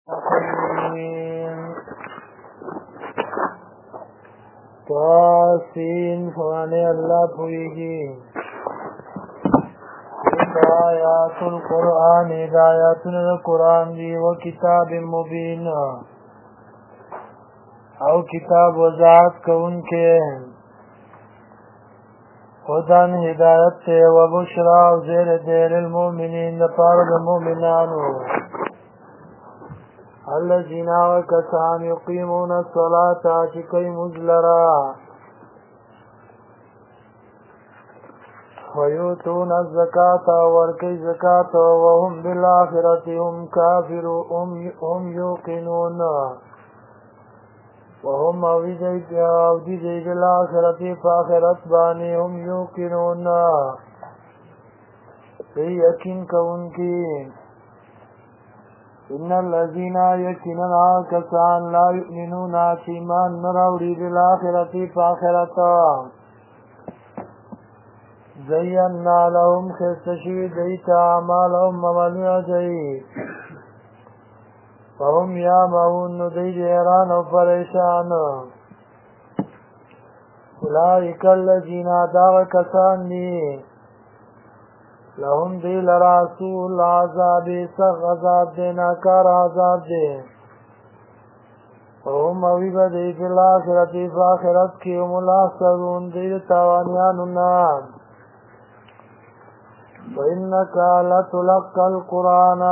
تواسین فوانے اللہ پوئیگی ہدایات القرآن ہدایاتن القرآن دی و کتاب مبین او کتاب وضاحت کون کے خدان ہدایت تے و بشرا و زیر دیر المومنین دپارد مومنانو الذين وكسان يقيمون الصلاة چکی مزلرا ويؤتون الزكاة ورکی زکاة وهم بالآخرة هم كافرون هم يوقنون وهم أودي بالآخرة فآخرت بانی هم يوقنون یقین کون کی ان الذين يكنون كسان لا يؤمنون ایمان نراوڑی بالآخرة فآخرتا زینا لهم خستشوی دیتا اعمالهم مملوع دی فهم یامعون دی دیران و پریشان اولئک الذین داغ کسان دی لهم دی لراسول عذاب سغ عذاب دی ناکار عذاب دی وهم اویب دی فی الآخرت فآخرت کی هم الاخسرون دی تاوانیان النام وَإِنَّكَ لَتُلَقَّى الْقُرْآنَ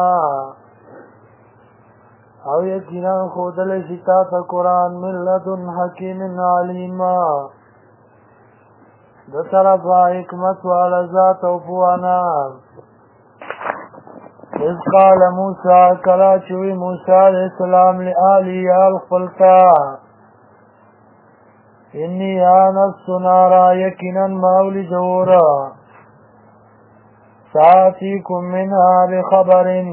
او یقینا خودل شتات قرآن من لدن حکیم علیم دو طرف حکمت والا ذات و پوانا اذ قال موسیٰ کلا چوی موسیٰ علیہ السلام لآلی الخلطا انی آنست نارا یقینا مولی جورا ساتیکم منها بخبرن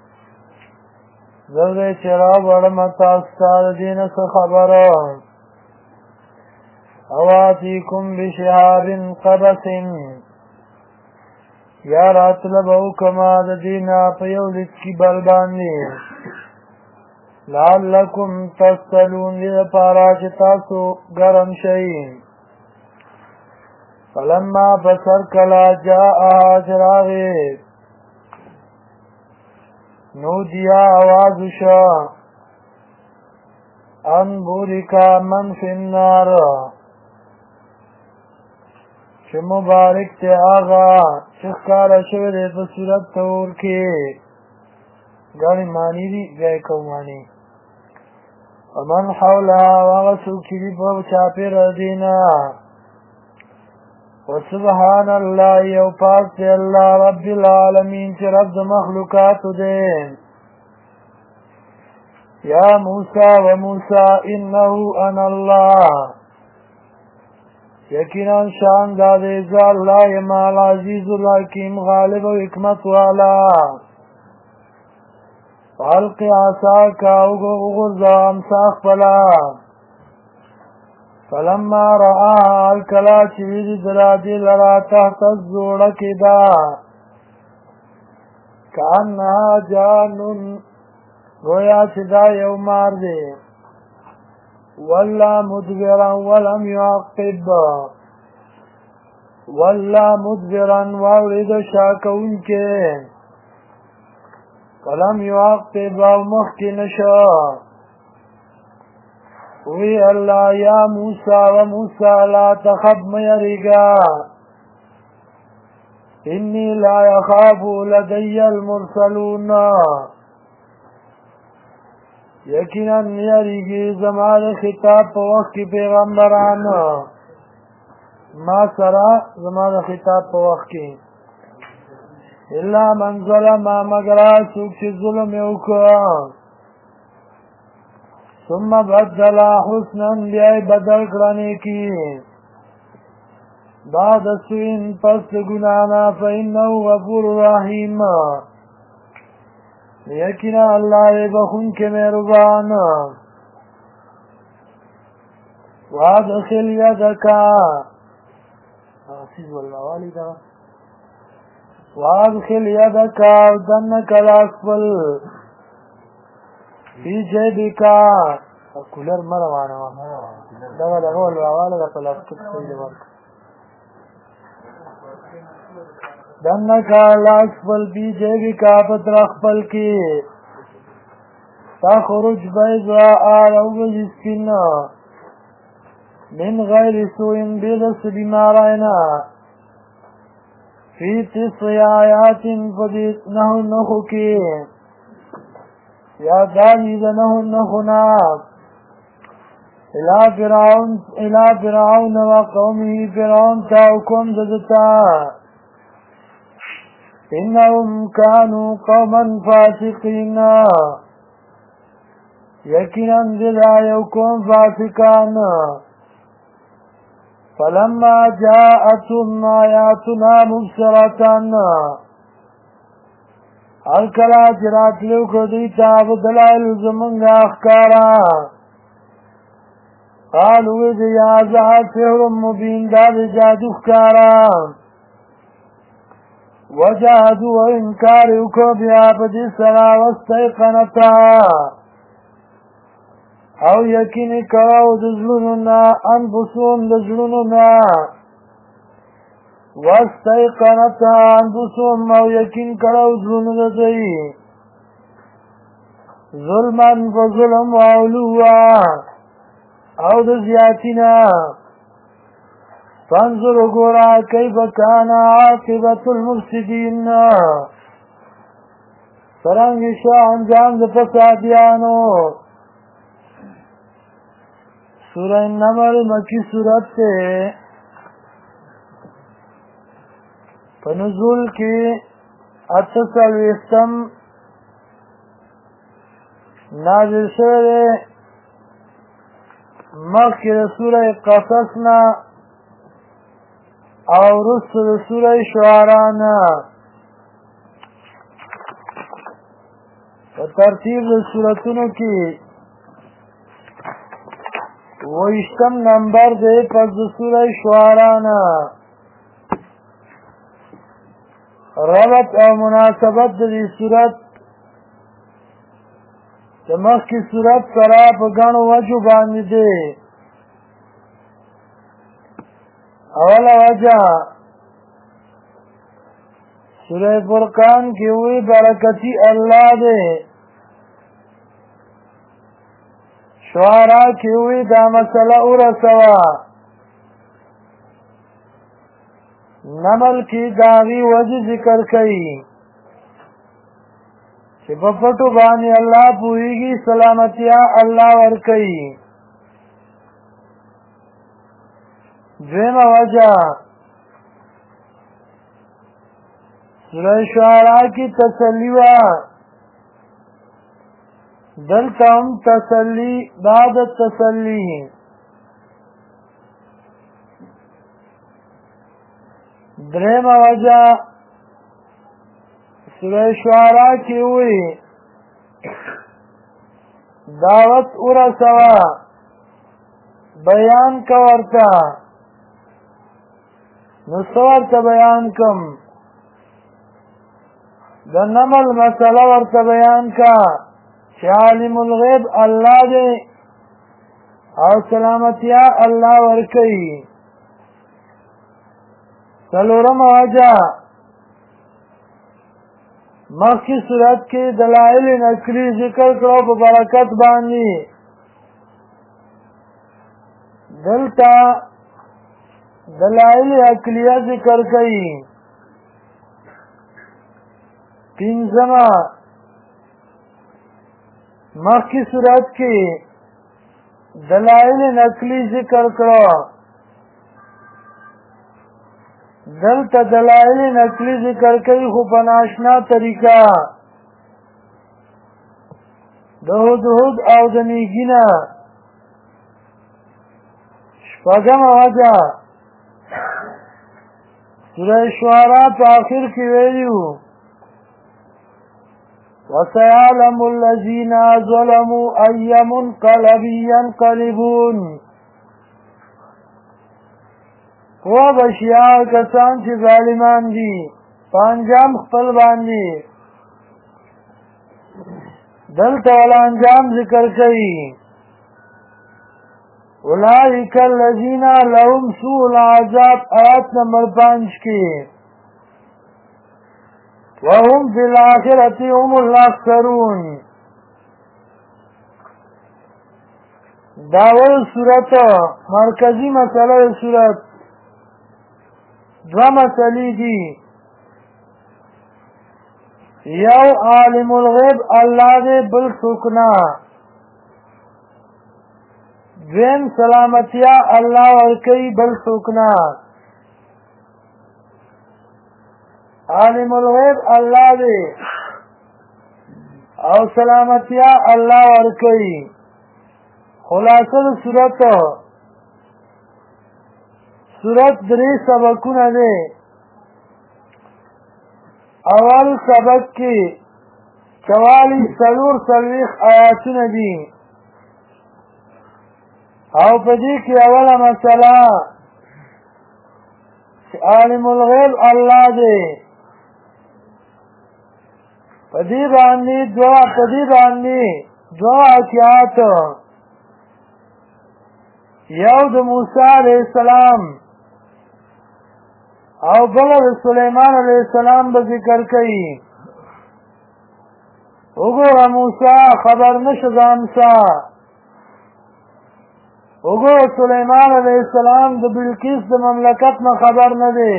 زرد چراب ورمتا استاد دین سے خبر اواتیکم بشهاب قبس یا راتلبو کما دینا پیولت کی بلبانی لعلکم تستلون لید پارا چتاسو گرم شئی فلما بسر کلا جاء چراغی نو دیا آواز شا ان بورکا من فی النار چه مبارک تے آغا چخکارا شوید بصورت تور کے گانی مانی دی گئے کو مانی ومن حولها واغسو کلی بو چاپی ردینا وسبحان اللہ یو پاک تے اللہ رب العالمین چه رب مخلوقات دے یا موسیٰ و موسیٰ انہو انا اللہ یقینا شان دادے ذا اللہ یمال عزیز الحکیم غالب و حکمت والا فالق عصاکا اغرزا امساخ پلا فلما رآها الکلا چوید درادی لرا تحت الزوڑک دا کانها جانن گویا چدا یو مار دے واللہ مدبرا ولم یعقب واللہ مدبرا وارد شاکون کے ولم یعقب ومخی نشا وی اللہ یا موسیٰ و موسیٰ لا تخب میریگا انی لا یخاف لدی المرسلون یقینا میریگی زمان خطاب پا وقت کی پیغمبران ما سرا زمان خطاب پا وقت کی اللہ من ظلم مگر آسوک چی ظلم اوکا ثم بدل حسنا بیائی بدل کرنے کی بعد سوین پس گنانا فإنہو غفور رحیم یقینا اللہ بخون کے مہربان وادخل یدکا عزیز واللہ والدہ وادخل یدکا دنک الاسفل فی جیبکا کولر مروانه وه دغه ولواله د پلاستیک صحیح ورک دنکا لاس خپل فی جیبکا پتر خپل کی تخرج بیضاء روبج سپین من غیر سوء بیدس بیمارائنا فی 9 آیات فدیت نخو کی یا دانید نخونا الى فرعون و قومه فرعون تاوکم ددتا انهم كانوا قوما فاسقين یقینا دلا یوکم فاسقان فلما جاءتهم آیاتنا مبصرة الکلا چرات لیو کردی تاب دلائل زمنگ اخکارا قالوا دی آزا سحر مبین داد جادو اخکارا وجادو و انکاریو کو بیا پدی سرا واستیقنتا او یقینی کواو دزلونونا انفسون دزلونونا واستيقنتها انفسهم او یقین کړو زړونو ددی ظلما فظلم وعلوا او د زیاتینا فانظر غورا کیف کان عاقبت المفسدين څرنګه شو انجام د فسادیانو سورہ النمل مکی سورت سے فنزول کی 48 نازل شوه مخکې د سورہ قصص نه او وروسته د سورہ شعراء نه په ترتیب د سورتونو کې 20 نمبر دی پس د سورہ شعراء نه ربط او مناسبت د دې صورت د مخکې صورت سره په ګڼو وجو باندې دی اوله وجه سورہ فرقان کې وی برکتی الله دی شعراء کې وی دا مسله ورسوه نمل کی داغی وجه ذکر کئی چه پپٹو بانی اللہ پوئیگی سلامتیا اللہ ورکئی دویم وجہ سورہ شعراء کی تسلیوہ دلتم تسلی بعد التسلی دریم وجہ سورہ شعراء کی ہوئی دعوت ورسوا بیان کا ورتا نصورتا بیان کم دا نمل مسئلہ ورتا بیان کا چه عالم الغیب اللہ دے او سلامتیا اللہ ورکی سلورم وجہ مخی صورت کے دلائل نقلی ذکر کرو پا برکت بانی دلتا دلائل عقلیہ ذکر کئی پینزمہ مخی صورت کے دلائل نقلی ذکر کرو دلتا دلائل نقلی ذکر کئی خو پناشنا طریقہ دهود او دنیگینا شپاگم وجہ سورہ شعراء پا آخر کی ویلیو وَسَيَعْلَمُ الَّذِينَ ظَلَمُوا أَيَّ مُنْقَلَبٍ يَنْقَلِبُونَ وہ بشیاء کسان چی ظالمان دی پانجام خپل باندی دلتا والا انجام ذکر کئی اولئک الذین لهم سوء العذاب آیت نمبر 5 کی وهم فی الآخرة هم الاخسرون داول صورت مرکزی مسئلہ صورت دو مسئلی دی یو عالم الغیب اللہ دے بل سکنا دویم سلامتیا اللہ ورکی بل سکنا عالم الغیب اللہ دے او سلامتیا اللہ ورکی خلاصل صورت دری سبکون دے اول سبق کی 44 آیاتون دی او پدی کی اولا مسئلہ عالم الغیب اللہ دے پدی باندی دو حکیات یو د موسیٰ علیہ السلام او بلد سلیمان علیہ السلام بذکر کئی اگو موسیٰ خبر نشدامسا اگو سلیمان علیہ السلام د بلقیس د مملکت میں خبر نہ دے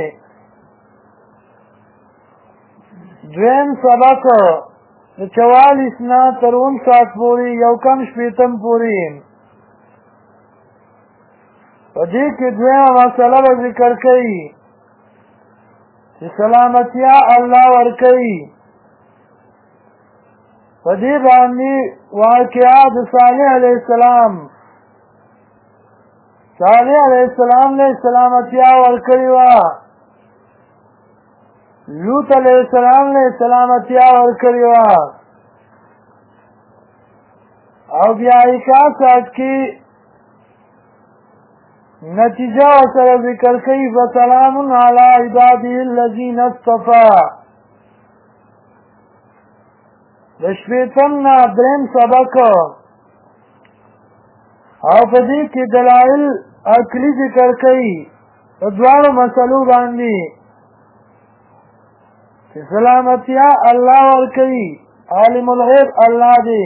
دویم سبق 44 نا تر 59 پوری یو کم شپیتم پوری پدی کی دویم مسئلہ ذکر کئی سلامتیا اللہ ورکی پدی باندی واقعات صالح علیہ السلام نے سلامتیا ورکی لوط علیہ السلام نے سلامتیا ورکی او بیائکا ساتھ کی نتیجہ سر ذکر کئی فسلام علی عبادی الذین اصطفیٰ دشپیتم نا درم سبق او پدی کی دلائل عقلی ذکر کئی ادوار مسئلو باندی سلامتیا اللہ ورکی عالم الغیب اللہ دے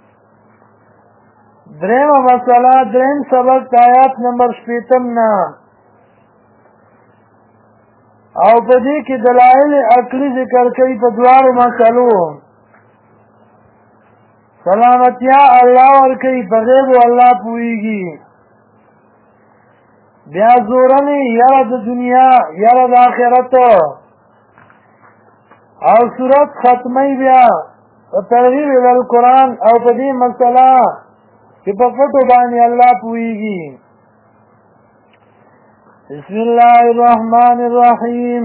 درم مسئلہ درم سبق آیات نمبر 55 نا او پدی کی دلائل عقلی ذکر کئی پدوار مسئلو سلامتیا اللہ ورکی بغیب اللہ پوئی گی بیا زورنی یرد دنیا یرد آخرت او صورت ختمی بیا ترغیب القرآن او پدی مسئلہ کہ پفتو بانی اللہ پوئی گی بسم اللہ الرحمن الرحیم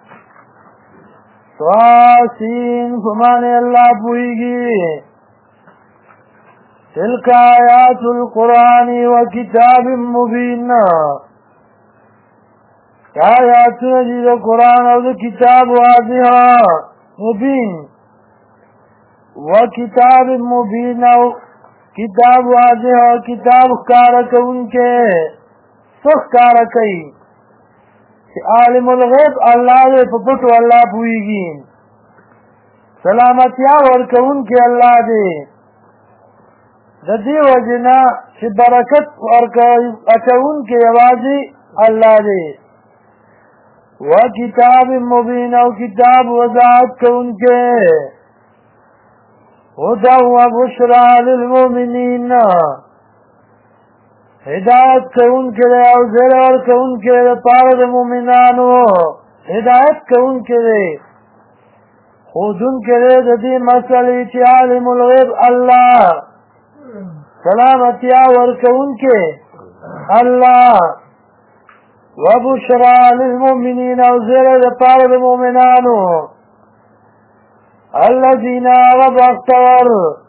سواسین فمانے اللہ پوئی گی تلک آیات القرآن و کتاب مبین آیات نجید قرآن و کتاب واضح مبین و کتاب مبین کتاب واضح اور کتاب کارک ان کے سخ کارکئی عالم الغیب اللہ دے پپٹو اللہ پوئی گی سلامتیا ورکون کے اللہ دے ددی وجنا چھ برکت ورکون کے آوازی اللہ دے و کتاب مبین و کتاب وضاحت کون کے ہدا و بشرا للمؤمنین ہدایت کون کے لئے او زرار کون کے لئے پارد مومنانو ہدایت کون کے لئے خودن کے لئے ددی مسئلی چی عالم الغیب اللہ سلامتیا ورکون کے اللہ و بشرا للمؤمنین او زرار پارد مومنانو الذين وبختور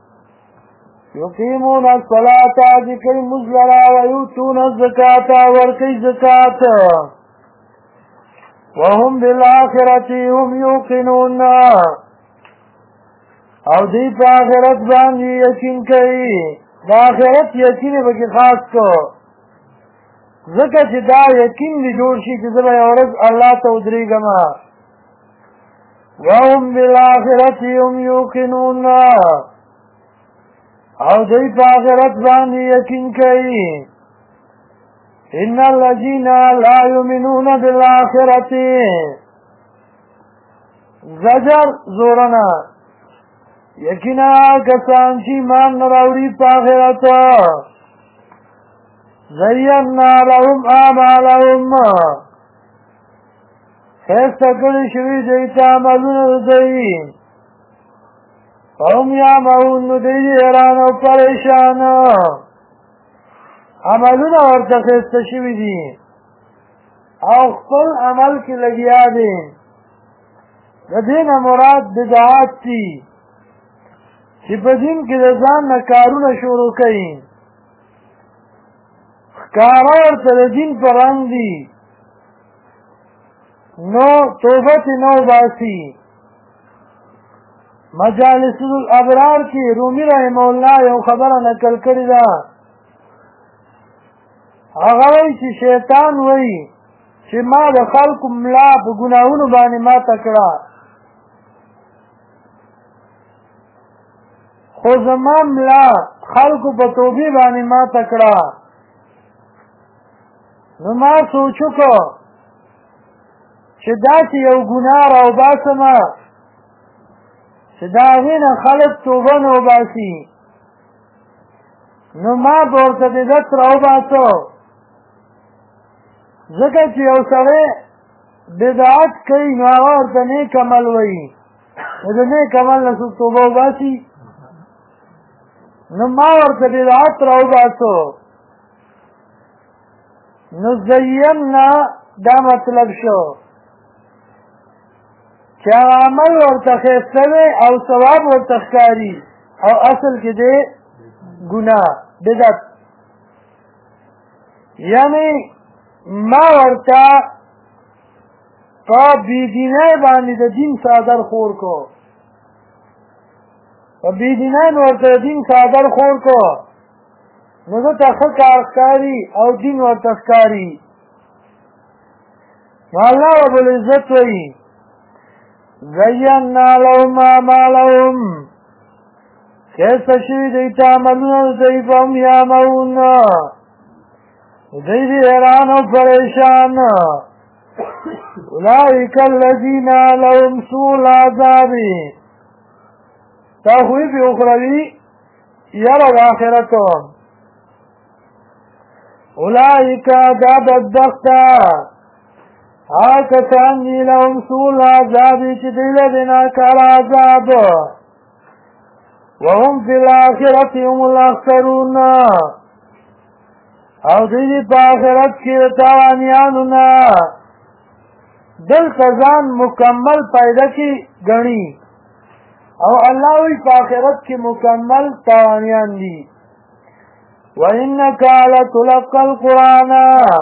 يقيمون الصلاة ذكر مزللا ويؤتون الزكاة وركي الزكاة وهم بالآخرة هم يوقنون او دی په آخرت باندې یقین کوي د آخرت یقین به کې خاص کو ځکه چې دا یقین دې جوړ شي چې زه به یوه ورځ الله ته ودرېږم وهم بالآخرة هم یوقنون او دی په آخرت باندې یقین کوي ان الذين لا يؤمنون بالآخرة زجر زورنا یقینا کسان چې ایمان نه راوړي په آخرت زینا لهم اعمالهم ښایسته کړي شوي دوی ته عملونه د دوی فهم یعمهون نو دوی حیران او پریشان عملونه ورته ښایسته شوي دي او خپل عمل کې لګیا دي د دې نه مراد بدعات دي چې په دین کې د ځان نه کارونه شروع کوي ښکاره ورته د دین په رنګ دي نو توبه ترې نه وباسي مجالس الابرار کې رومي رحمه الله یو خبره نقل کړې ده هغه وایي چې شیطان وایي چې ما د خلکو ملا په ګناهونو باندې ماته کړه خو زما ملا خلکو په توبې باندې ماته کړه نو ما سوچ وکړو چې داسې یو ګناه راوباسمه چې د هغې نه خلک توبه نه وباسي نو ما به ورته بدعت راوباسو ځکه چې یو سړی بدعت کوي نو هغه ورته نیک عمل وایي نو د نیک عمل نه څوک توبه وباسي نو ما ورته بدعت راوباسو نو زینا دا مطلب شو چې عمل ورته ښایسته وی او ثواب ورته ښکاري او اصل کې دی ګناه بدعت یعنی ما ورته په بېدینۍ باندې د دین څادر خور کو په بېدینۍ مې ورته د دین څادر خور کو نو زه ته ښه کار ښکاري او دین ورته ښکاري نو الله رب العزت وایي زینا لهم اعمالهم ښایسته شوي دوی ته عملونه د دوی فهم یعمهون دوی دي حیران او پریشان اولئک الذین لهم سوء العذاب تخویف اخروی یره د آخرت اولئک دا بدبخت کسان دي لهم سوء العذاب چې دوی له دې ناکار عذاب وهم فی الآخرة هم الاخسرون او دوی په آخرت کې د تاوانیانو نه دلته ځان مکمل پیدا کې ګڼي او الله وی په آخرت کې مکمل تاوانیان دي وَإِنَّكَ لَتُلَقَّى الْقُرْآنَ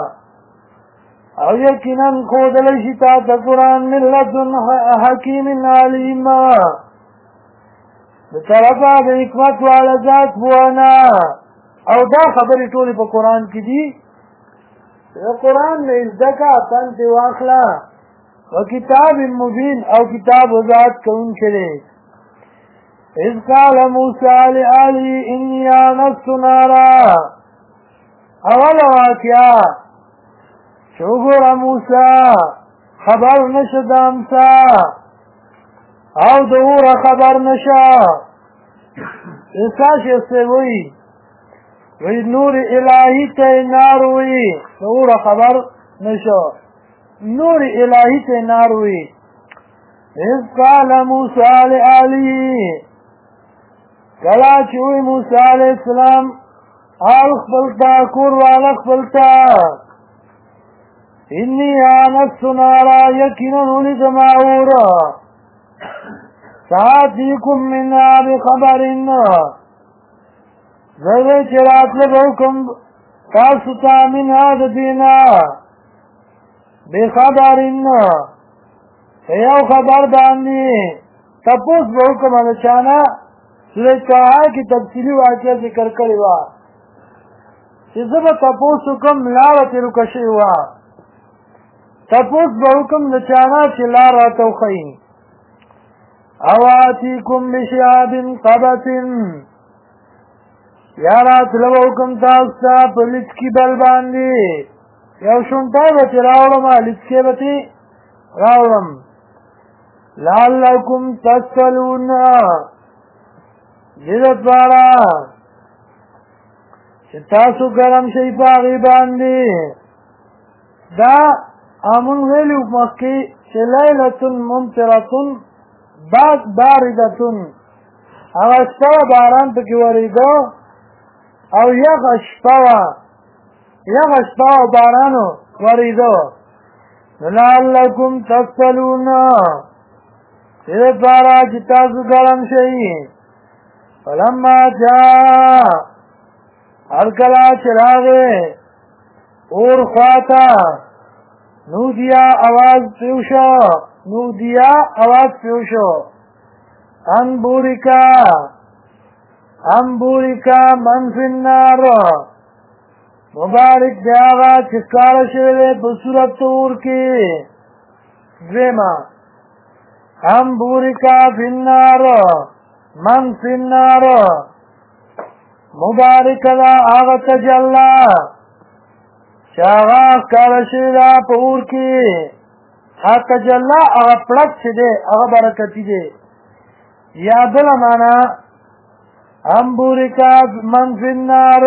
او یقینا ښودلی شي تا ته قرآن من لدن حکیم علیم د طرفه د حکمت والا ذات بوانا او دا خبرې ټولې په قرآن کې دي د قرآن نه زده کړه تن ترې واخله و کتاب مبین او کتاب وضاحت کوونکی دی اذ قال موسی لآله انی آنست نارا اوله واقعه چې وګوره موسی خبر نشه د امسا او د اوره خبر نشه عیسی شیخ وایي وی نور الهی ته نار وی نور خبر نشو نور الهی ته نار وی اذ قال موسی لآله کلا چوی موسی علیہ السلام آل خبلتا کور والا خبلتا انی آنست نارا یقینا ولد معورا ساتیکم منها بخبرن زده چرات لبوکم تاسو تا منها د دینا بخبرن یو خبر باندې تپوس به وکړم د چا نه سورة طه کې تفصیلي واقعه ذکر کړې وه چې زه به تپوس وکړم لاره ترې ورکه شوې وه تپوس به وکړم د چا نه چې لار راته وښیي او آتیکم بشهاب قبس یا راتله به وکړم تاسو ته په لڅکي بل باندې یو شونټی به ترې راوړم لڅکې به ترې راوړم لعلکم تسألون دې دپاره چې تاسو ګرم شئ په هغې باندې دا امون ویلو مخکې چې لیلة ممطرة بعد باردة هغه شپه باران پکې ورېده او یخه شپه وه یخه شپه او باران ورېده لعلکم تسألون دې دپاره چې تاسو ګرم شئ فلما جاء هر کله چې راغی اور خواته نودیا آواز پیو شو نودیا آواز پیو شو انبورکا من فی النار مبارک دی آغا چې ښکاره شوی دی په صورت اور کې دویمه انبورکا فی النار من فی النار مبارک دا آغا تجلا چې هغه ښکاره شوی ده په اور کې هغه تجلا هغه پړک چې دی هغه برکتي دی یا بله معنا انبورکا من فی النار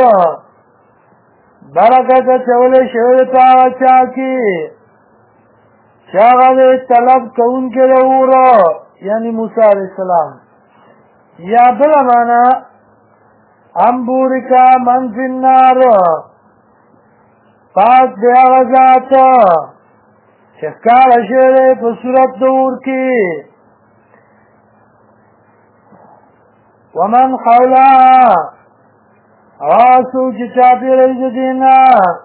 برکت اچولی شوی دی په هغه چا کې چې هغه دی طلب کوونکی د اور یعنی موسی علیه السلام یا بله معنا انبورکا من فی النار پاک دی هغه ذات چې ښکاره شوی دی په صورت د اور کې ومن حولها هغه څوک چې چاپېره وي د دې نه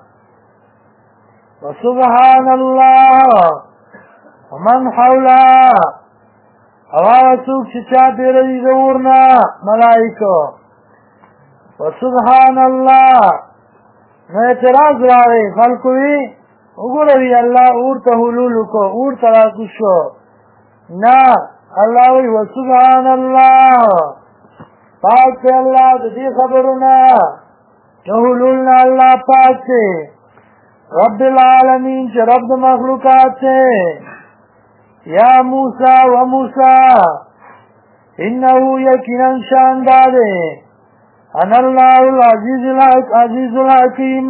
وسبحان الله ومن حولها هغه څوک چې چاپېره وي د اور نه ملایکو وسبحان الله نو اعتراض راغی خلکو وی وګوره وی الله اور ته حلول وکړو اور ته راکوز شو نه الله وی وسبحان الله پاک دی الله د دې خبرونه چې حلول نه الله پاک دی رب العالمین چې رب د مخلوقات دی یا موسی و موسی انه یقینا شان داده انا الله العزیز الحکیم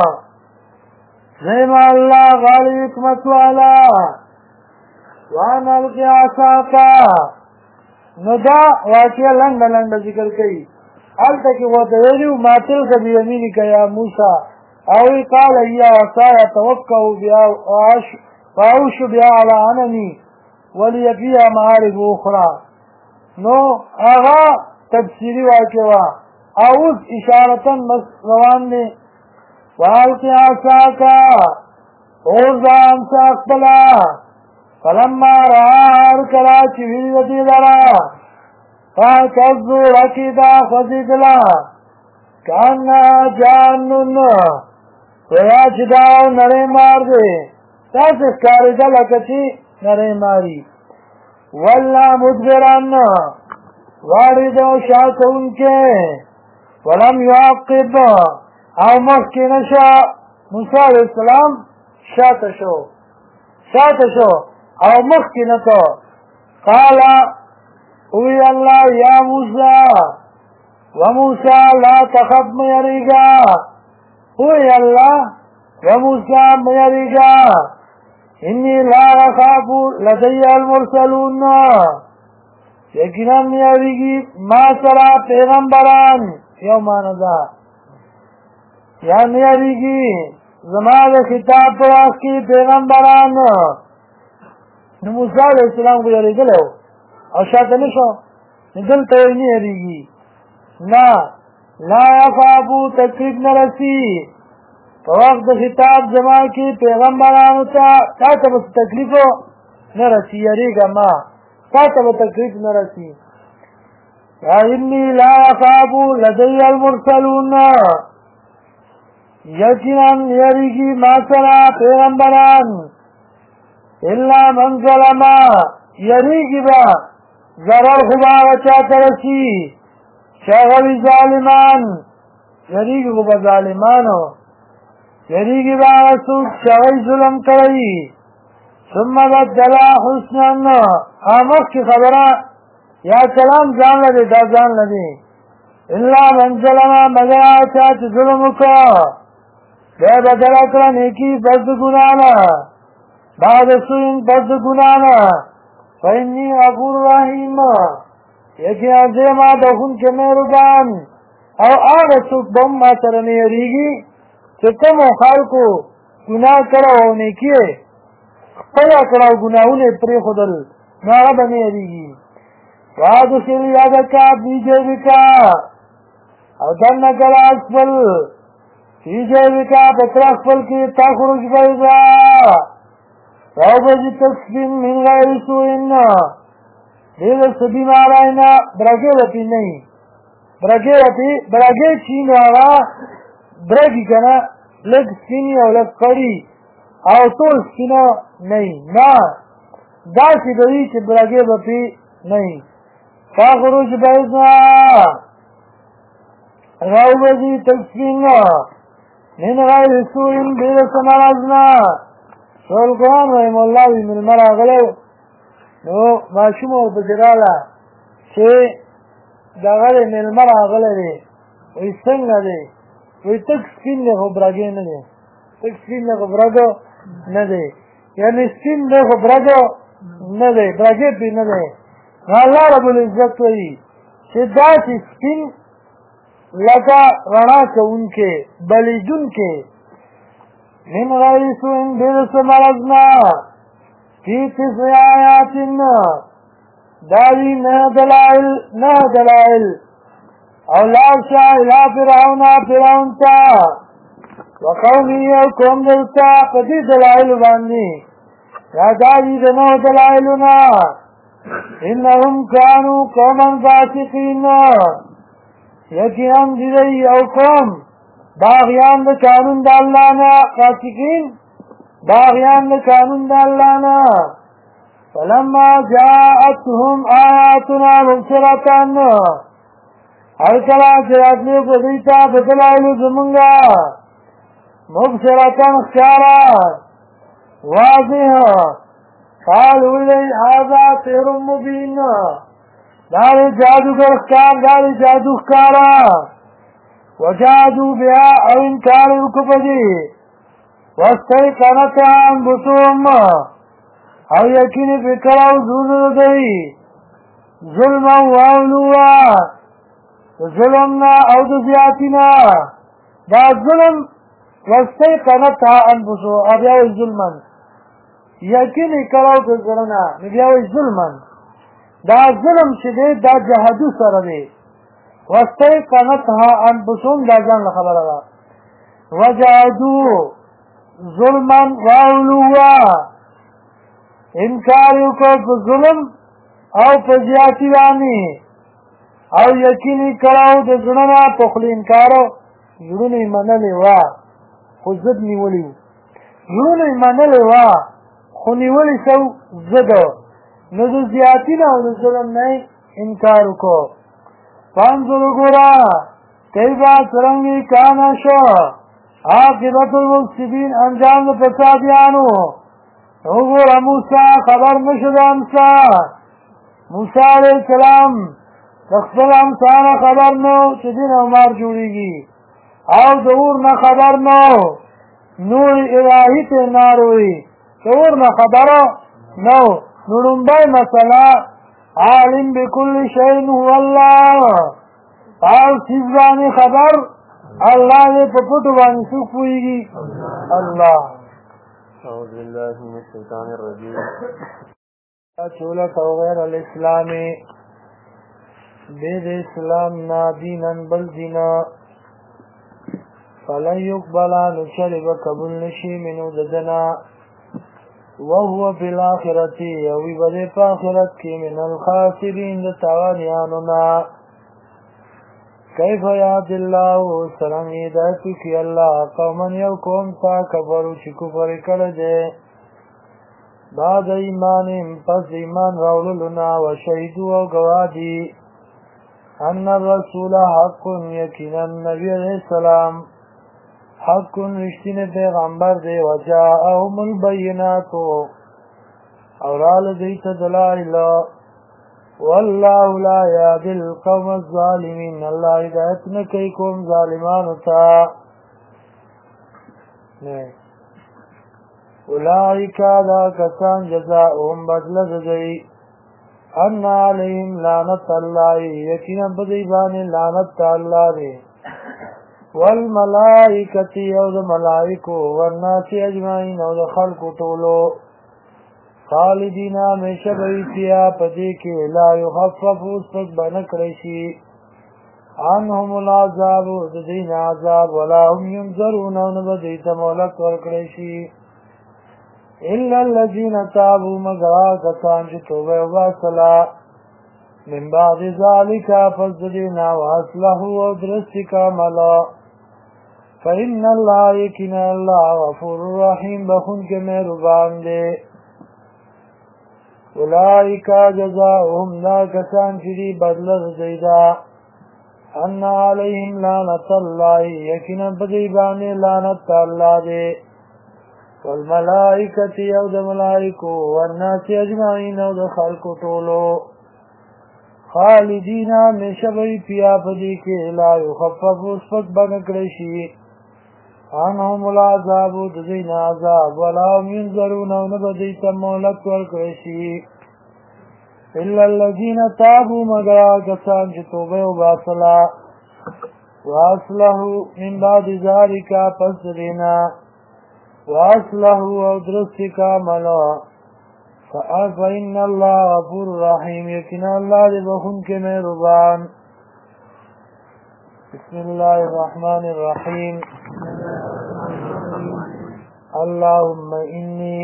زیم الله غالب حکمت والا وانا القی عصاکا نو دا واقعا لنډه لنډه ذکر کوي هلته کې ورته ویلي وو ما تلک بیمینک یا موسی او قال هي عصای اتوکأ بها واعوش بها علی غنمی ولی فیها معارف اخرى نو هغه تفسیري واقع وه او اوس اشارتن بس روان دی والقی عصاکا اور ځان سا خپله فلما رأى هر کله چې ویل د دې لره فاعتزو رکیدا خوځېدله کانها جانون ویا چې دا نری مار دی داسې ښکارېده لکه چې نری ماري والله مدبران واړېده شا کوونکی ولم يعقب او مخکې نه شه موسی علیه السلام شاته شو او مخکې نه ته قال وی الله یا موسی و موسی لا تخف مه یریږه وی الله و موسی مه یریږه انی لا اخاف لدی المرسلون یقینا مه یریږي ما سره پیغمبران یو معنی ده یا مه یریږي زما د خطاب په وخت کې پیغمبران نو موسی علیه السلام خو یېرېدلی و او شاته نه شو نو دلته یې نه یېرېږي نه لا یخافو تکلیف نه رسي په وخت د خطاب زما کې پیغمبرانو ته تا ته به تکلیف نه رسي یېرېږه ما تا ته به تکلیف نه رسي. انی لا اخاف لدی المرسلون یقینا یریږي ما سره پیغمبران الا من ظلم یریږي به ضرر خو به هغه چا ته رسي چې هغه وي ظالمان یریږي خو به ظالمانو یریږي به هغه څوک چې هغوی ظلم کړی ثم بدل حسنا مخکې خبره یا کلام ځان لري دا ځان لري الا من ظلم مگر هغه چا چې ظلم وکړه بیا بدله کړه نیکي پس د ګناه نه بعد سوء پس د ګناه نه فإني غفور رحیم یقینا زه ما بخښونکی مهربان او هغه څوک به هم ما سره نه یېرېږي چې کومو خلکو ګناه کړی او نیکي یې خپله کړه او ګناهونه یې پرېښودل نو هغه به نه یېرېږي وادخل یدک فی جیبک او دننه کړه خپل فی جیبک په تره خپل کې تخرج بیضا راوبځي تسبین من غیر سوء دې د څه بیماری نه برګې وتې نه وي برګې چې نو هغه برګي که نه لږ سپینې او لږ کړي او ټول سپینه نه وي نه داسې به وي چې برګې به پې نه وي تخرج بیضا راوبځي تسبین من غیر سوء بې د څه مرض نه شول قرآن رحم الله وي مېلمه راغلی نو ماشوم ورپسې راغله چې دغه دی مېلمه راغلی دی وایي څنګه دی وایي تک سپین دی خو برګې نه دی تک سپین دی خو برګو نه دی یعنې سپین دی خو برګو نه دی برګې پرې نه دی نو الله رب العزت وایي چې داسې سپین لکه رڼا کوونکې بلیدونکې من غیر سوء بې د څه مرض نه فی 9 آیات دا وي 9 دلایل او لاړ شه الی فرعون ته وقومه او قوم دلته په دې دلایلو باندې یا دا وي د 9 دلایلو نه انهم کانوا قوما فاسقین یقینا دوی او قوم باغیان د قانون د الله نه فاسقین باغیان د قانون د الله نه فلما جاءتهم آیاتنا مبصرة هر کله چې راتلې په دوی ته په دلایلو زمونږه مبصرة ښکاره واضح قالوا ویل هذا سحر مبین دا دی جادوګر ښکار دا دی جادو ښکاره وجادوا بها او انکار وکړه په دې واستيقنتها انفسهم او یقین فکر او زړونه دوی ظلما وعلوا ظلمنا او د زیاتینا دا ظلم واستيقنتها انفسهم او بیا وایي ظلما یقین فکر او د زړونه نو بیا وایي ظلما دا ظلم چې دی دا جهادو سره دی واستيقنتها انفسهم دا ځان له خبره ده وجادوا ظلما وعلوا انکار وکړ په ظلم او په زیاتي باندې او یقیني کړه د زړه نه په خولې انکارو زړونه یې منلې وه خو ضد نیولي وو زړونه یې منلې وه خو نیولي سو ضد نو د زیاتي نه او د ظلم نه انکار وکړو فانظر ګوره کیفه څرنګې کانه شو عاقبت المفسدین انجام د فسادیانو وګوره موسی خبر نشو د امسا موسی علیه السلام د خپل امسا نه خبر نه و چې دین او مار جوړېږي او د اور نه خبر نه و نور الهي ته نار وي د اور نه خبره نه و نو لومبۍ مسله عالم بكل شيء هو الله او چیز باندې خبر الله دې په پټو باندې څوک پوهېږي الله اعوذ بالله من الشیطان الرجیم چولت او غیر الاسلام بید اسلام نا دینا بل دینا فلن یقبلا نشرب قبول نشی منو ددنا وهو فی الاخرة اوی بده پا آخرت کی من الخاسرین دا تاوانیانونا کیف یاد اللہ سرنگ ہدایتو کی اللہ قومن یو قوم تا کفرو چی کفر کرده بعد ایمانیم پس ایمان راوللنا و شهدو و گوادی ان الرسول حق یقینا نبی علیہ السلام حق رشتین پیغمبر دے و جاءهم البینات اورال دیت دلائل والله لا یهدی القوم الظالمین اللہ ہدایت نکی قوم ظالمانو تا اولئک دا کسان جزاؤهم بدل دی ان علیہم لعنت اللہ یقینا بدیبان لعنت اللہ دی والملائکتی او دا ملائکو والناس اجمعین او دا خلق طولو خالدین ہمیشہ بیتیا پدی کے لا یخفف اسفت بنکرشی عنهم العذاب ددین عذاب ولا هم ینظرون او نبدیت مولک ورکرشی الا الذین تابوا مگر کسان چی توبه و باصلا من بعد ذالک فزدینا و اصلحوا و درست کاملا فإن اللہ یقینا اللہ غفور رحیم بخون کے مہربان دے اولئک جزاؤهم لا کسان چی بدل دیدا ان علیہم لعنت اللہ یقینا بدیبان لعنت اللہ دے والملائکتی او دا ملائکو والناس اجمعین او دا خلق طولو خالدین ہمیشہ بی پیا پدی کے لا یخفف اسفت بنکرشی عنهم العذاب ددین عذاب ولا هم ینظرون او نبدیت مولت ورکرشی الا الذین تابوا مگر کسان چی توبه و باصلا واصلحوا من بعد ذالک پس دینا واصلحوا او درست کاملا فإن اللہ غفور رحیم یقینا اللہ دے بخون کے مہربان بسم اللہ الرحمن الرحیم اللہم انی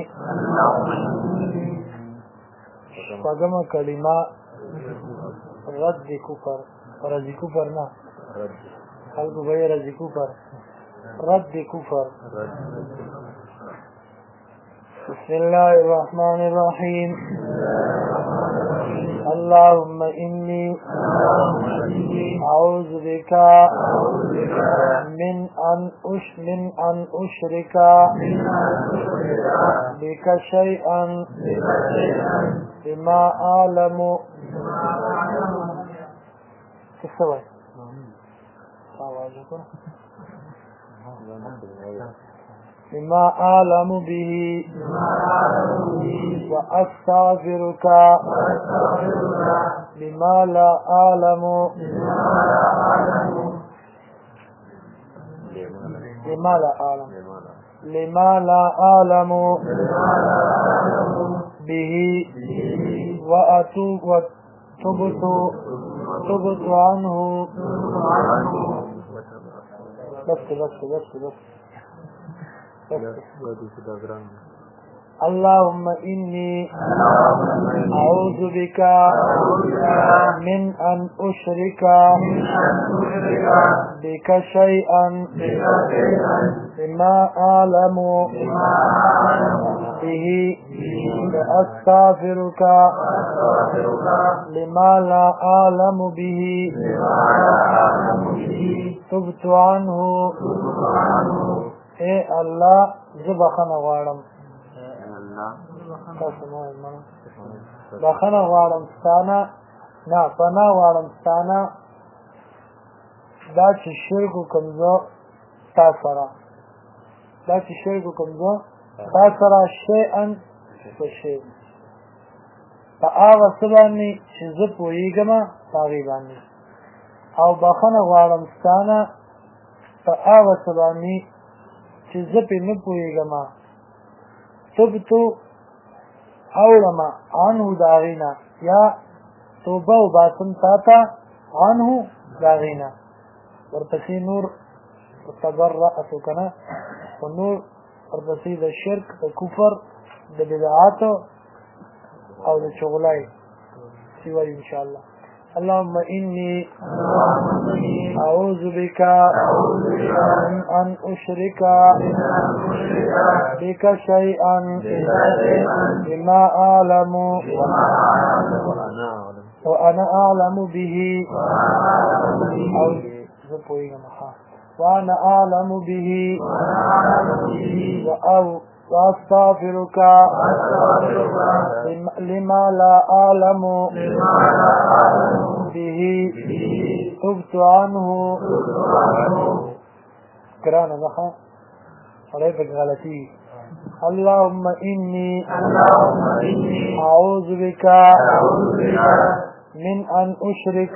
شپگم کلمہ رد کفر رضی کفر نا خلق بھئی رضی کفر رد کفر بسم اللہ الرحمن الرحیم اللہم انی اعوذ بکا من ان اشرکا بکا شیئا بما اعلم کس سوائی آوازو بما أعلم به وأستغفرك بما لا أعلم لما لا أعلم به وتبت عنه بس اللهم إني أعوذ بك من أن أشرك بك شيئا بما أعلم به وأستغفرك لما لا أعلم به تبت عنه اے اللہ زبخن غارم بخن غارم ستانا نا پنا غارم ستانا دا چی شرکو کمزو تاثرا دا چی شرکو کمزو تاثرا شیئن و شیئن تا آغا سبانی چی زب و ایگما تاغیبانی او بخن غارم ستانا تا آغا سبانی چی زپی نپویگما تبتو اولما عنه داغینا یا توبه و باسم تاتا عنه داغینا ورپسی نور تبرأتو کنا و نور ورپسی دا شرک دا کفر د بدعاتو او د چغلای سیوای ان شاء الله. اللهم إني أعوذ بك من أن أشرك بك شيئا بما أعلم وأنا أعلم به وأنا أعلم به وأستغفرك لما لا أعلم به تبت عنه. قرانا نحن عليك غلطي. اللهم إني أعوذ بك من أن أشرك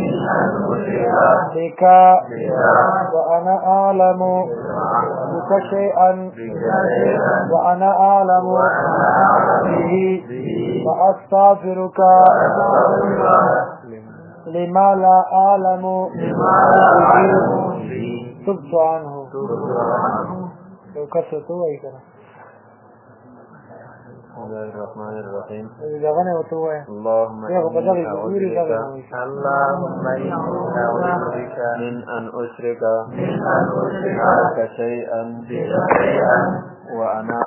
بك وأنا أعلم بك شيئا وأنا أعلم به وأستغفرك لما لا أعلم تبت عنه. وكسرته ويكره. بسم الله الرحمن الرحيم. اللهم إني أعوذ بك من أن أشرك بك شيئا وأنا